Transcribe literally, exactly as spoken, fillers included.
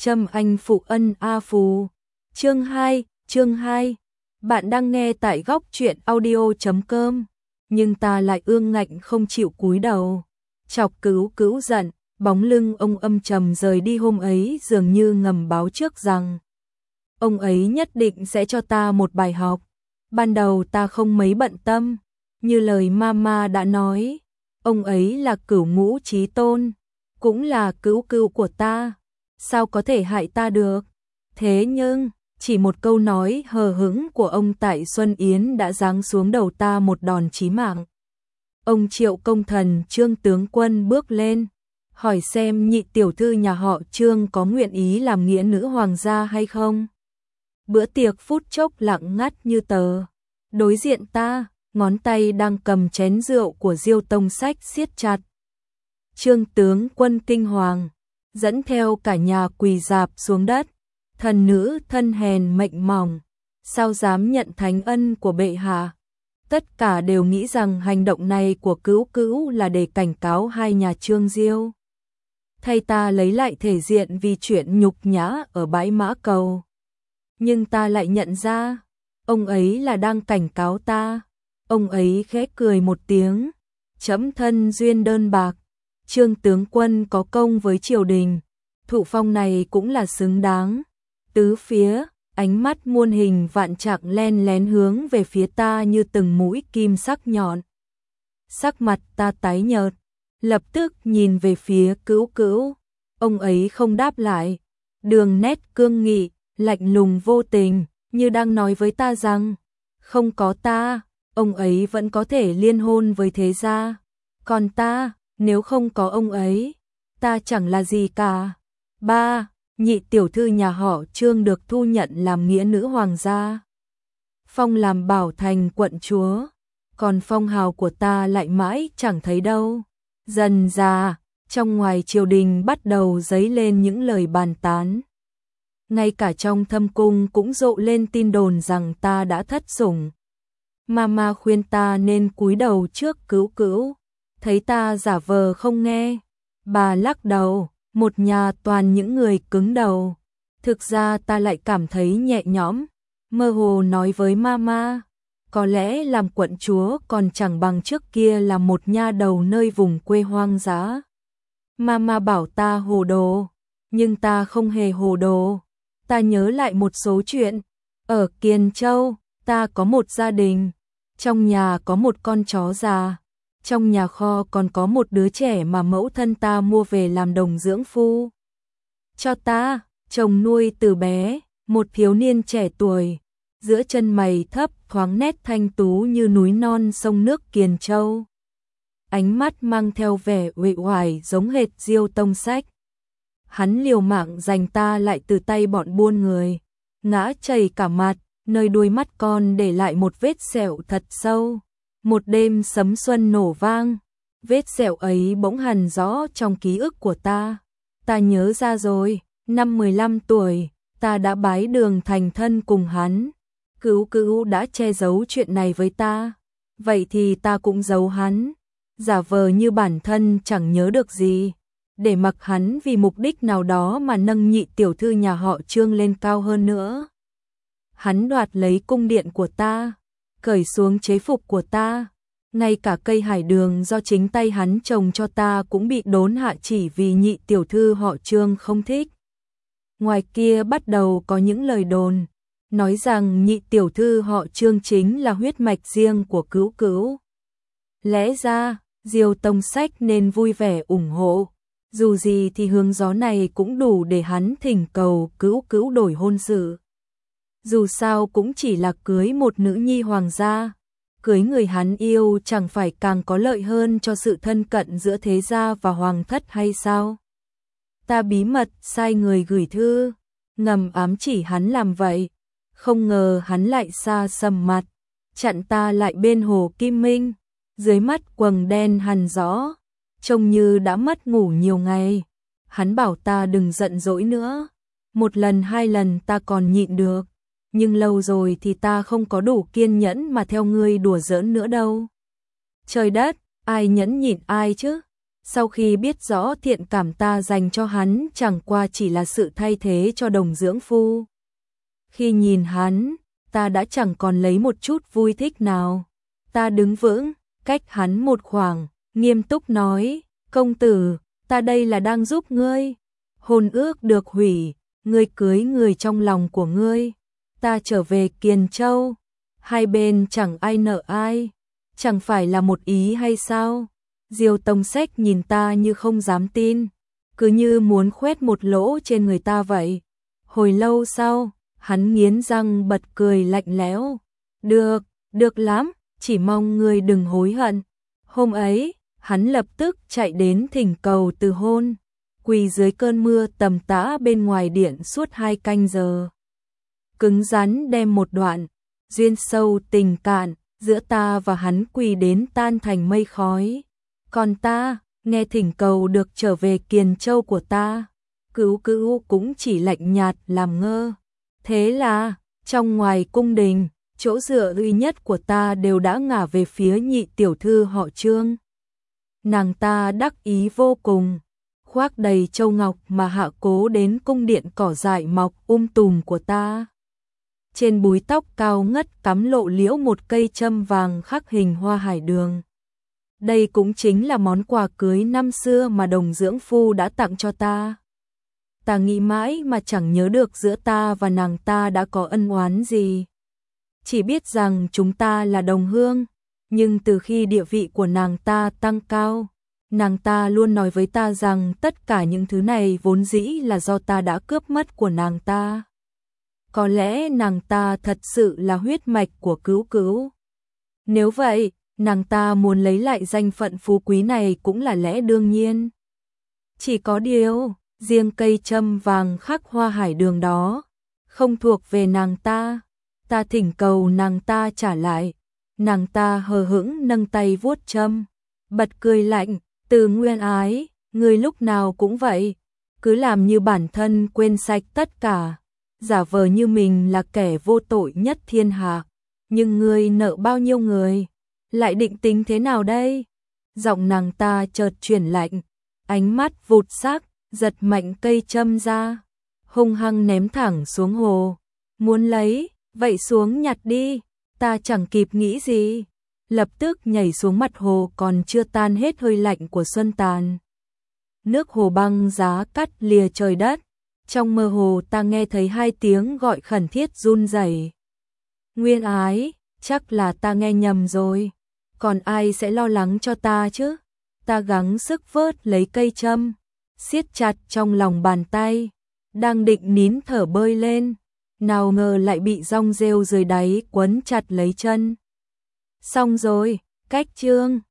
Trâm anh phụ ân a phù. Chương hai, chương hai. Bạn đang nghe tại góc truyện audio chấm com, nhưng ta lại ương ngạnh không chịu cúi đầu. Chọc Cửu Cửu giận, bóng lưng ông âm trầm rời đi hôm ấy dường như ngầm báo trước rằng ông ấy nhất định sẽ cho ta một bài học. Ban đầu ta không mấy bận tâm, như lời mama đã nói, ông ấy là cửu ngũ chí tôn, cũng là cữu cữu của ta, sao có thể hại ta được. Thế nhưng, chỉ một câu nói hờ hững của ông tại Xuân Yến đã giáng xuống đầu ta một đòn chí mạng. Ông Triệu công thần Trương tướng quân bước lên, hỏi xem nhị tiểu thư nhà họ Trương có nguyện ý làm nghĩa nữ hoàng gia hay không. Bữa tiệc phút chốc lặng ngắt như tờ. Đối diện ta, ngón tay đang cầm chén rượu của Diêu Tông Sách siết chặt. Trương tướng quân kinh hoàng, dẫn theo cả nhà quỳ rạp xuống đất. Thần nữ thân hèn mệnh mỏng, sao dám nhận thánh ân của bệ hạ. Tất cả đều nghĩ rằng hành động này của Cữu Cữu là để cảnh cáo hai nhà Trương Diêu, thay ta lấy lại thể diện vì chuyện nhục nhã ở bãi Mã Cầu. Nhưng ta lại nhận ra, ông ấy là đang cảnh cáo ta. Ông ấy khẽ cười một tiếng, chấm thân duyên đơn bạc, Trương tướng quân có công với triều đình, thụ phong này cũng là xứng đáng. Tứ phía, ánh mắt muôn hình vạn trạng len lén hướng về phía ta như từng mũi kim sắc nhọn. Sắc mặt ta tái nhợt, lập tức nhìn về phía Cữu Cữu. Ông ấy không đáp lại, đường nét cương nghị, lạnh lùng vô tình, như đang nói với ta rằng, không có ta, ông ấy vẫn có thể liên hôn với thế gia. Còn ta, nếu không có ông ấy, ta chẳng là gì cả. Ba, nhị tiểu thư nhà họ Trương được thu nhận làm nghĩa nữ hoàng gia, phong làm Bảo Thành quận chúa, còn phong hào của ta lại mãi chẳng thấy đâu. Dần dà, trong ngoài triều đình bắt đầu dấy lên những lời bàn tán. Ngay cả trong thâm cung cũng rộ lên tin đồn rằng ta đã thất sủng. Mama khuyên ta nên cúi đầu trước Cữu Cữu, thấy ta giả vờ không nghe, bà lắc đầu, một nhà toàn những người cứng đầu. Thực ra ta lại cảm thấy nhẹ nhõm, mơ hồ nói với mama, có lẽ làm quận chúa còn chẳng bằng trước kia là một nha đầu nơi vùng quê hoang dã. Mama bảo ta hồ đồ, nhưng ta không hề hồ đồ. Ta nhớ lại một số chuyện. Ở Kiền Châu, ta có một gia đình, trong nhà có một con chó già, trong nhà kho còn có một đứa trẻ mà mẫu thân ta mua về làm đồng dưỡng phu cho ta. Chồng nuôi từ bé, một thiếu niên trẻ tuổi, giữa chân mày thấp thoáng nét thanh tú như núi non sông nước Kiền Châu. Ánh mắt mang theo vẻ uể oải giống hệt Diêu Tông Sách. Hắn liều mạng giành ta lại từ tay bọn buôn người, ngã chảy cả mặt, nơi đuôi mắt con để lại một vết sẹo thật sâu. Một đêm sấm xuân nổ vang, vết sẹo ấy bỗng hằn rõ trong ký ức của ta. Ta nhớ ra rồi, năm mười lăm tuổi, ta đã bái đường thành thân cùng hắn. Cữu Cữu đã che giấu chuyện này với ta, vậy thì ta cũng giấu hắn, giả vờ như bản thân chẳng nhớ được gì, để mặc hắn vì mục đích nào đó mà nâng nhị tiểu thư nhà họ Trương lên cao hơn nữa. Hắn đoạt lấy cung điện của ta, cởi xuống chế phục của ta, ngay cả cây hải đường do chính tay hắn trồng cho ta cũng bị đốn hạ chỉ vì nhị tiểu thư họ Trương không thích. Ngoài kia bắt đầu có những lời đồn, nói rằng nhị tiểu thư họ Trương chính là huyết mạch riêng của Cữu Cữu. Lẽ ra, Diêu Tông Sách nên vui vẻ ủng hộ, dù gì thì hướng gió này cũng đủ để hắn thỉnh cầu Cữu Cữu đổi hôn sự. Dù sao cũng chỉ là cưới một nữ nhi hoàng gia, cưới người hắn yêu chẳng phải càng có lợi hơn cho sự thân cận giữa thế gia và hoàng thất hay sao? Ta bí mật sai người gửi thư, ngầm ám chỉ hắn làm vậy, không ngờ hắn lại xa sầm mặt, chặn ta lại bên hồ Kim Minh, dưới mắt quầng đen hằn rõ, trông như đã mất ngủ nhiều ngày. Hắn bảo ta đừng giận dỗi nữa, một lần hai lần ta còn nhịn được, nhưng lâu rồi thì ta không có đủ kiên nhẫn mà theo ngươi đùa giỡn nữa đâu. Trời đất, ai nhẫn nhịn ai chứ? Sau khi biết rõ thiện cảm ta dành cho hắn chẳng qua chỉ là sự thay thế cho đồng dưỡng phu. Khi nhìn hắn, ta đã chẳng còn lấy một chút vui thích nào. Ta đứng vững, cách hắn một khoảng, nghiêm túc nói, công tử, ta đây là đang giúp ngươi. Hôn ước được hủy, ngươi cưới người trong lòng của ngươi. Ta trở về Kiền Châu, hai bên chẳng ai nợ ai, chẳng phải là một ý hay sao? Diêu Tông Sách nhìn ta như không dám tin, cứ như muốn khoét một lỗ trên người ta vậy. Hồi lâu sau, hắn nghiến răng bật cười lạnh lẽo. Được, được lắm, chỉ mong ngươi đừng hối hận. Hôm ấy, hắn lập tức chạy đến thỉnh cầu từ hôn, quỳ dưới cơn mưa tầm tã bên ngoài điện suốt hai canh giờ. Cứng rắn đem một đoạn, duyên sâu tình cạn, giữa ta và hắn quỳ đến tan thành mây khói. Còn ta, nghe thỉnh cầu được trở về Kiền Châu của ta, Cửu Cửu cũng chỉ lạnh nhạt làm ngơ. Thế là, trong ngoài cung đình, chỗ dựa duy nhất của ta đều đã ngả về phía nhị tiểu thư họ Trương. Nàng ta đắc ý vô cùng, khoác đầy châu ngọc mà hạ cố đến cung điện cỏ dại mọc um tùm của ta. Trên búi tóc cao ngất cắm lộ liễu một cây châm vàng khắc hình hoa hải đường. Đây cũng chính là món quà cưới năm xưa mà đồng dưỡng phu đã tặng cho ta. Ta nghĩ mãi mà chẳng nhớ được giữa ta và nàng ta đã có ân oán gì. Chỉ biết rằng chúng ta là đồng hương, nhưng từ khi địa vị của nàng ta tăng cao, nàng ta luôn nói với ta rằng tất cả những thứ này vốn dĩ là do ta đã cướp mất của nàng ta. Có lẽ nàng ta thật sự là huyết mạch của Cửu Cửu. Nếu vậy, nàng ta muốn lấy lại danh phận phú quý này cũng là lẽ đương nhiên. Chỉ có điều, riêng cây châm vàng khắc hoa hải đường đó, không thuộc về nàng ta. Ta thỉnh cầu nàng ta trả lại. Nàng ta hờ hững nâng tay vuốt châm, bật cười lạnh, Từ Nguyên Ái, ngươi lúc nào cũng vậy, cứ làm như bản thân quên sạch tất cả, giả vờ như mình là kẻ vô tội nhất thiên hạ, nhưng ngươi nợ bao nhiêu người, lại định tính thế nào đây? Giọng nàng ta chợt chuyển lạnh, ánh mắt vụt sắc, giật mạnh cây châm ra, hung hăng ném thẳng xuống hồ. Muốn lấy, vậy xuống nhặt đi. Ta chẳng kịp nghĩ gì, lập tức nhảy xuống mặt hồ còn chưa tan hết hơi lạnh của xuân tàn. Nước hồ băng giá cắt lìa trời đất, trong mơ hồ ta nghe thấy hai tiếng gọi khẩn thiết run rẩy. Nguyên Ái, chắc là ta nghe nhầm rồi, còn ai sẽ lo lắng cho ta chứ? Ta gắng sức vớt lấy cây châm, siết chặt trong lòng bàn tay, đang định nín thở bơi lên, nào ngờ lại bị rong rêu dưới đáy quấn chặt lấy chân. Xong rồi, cách Trương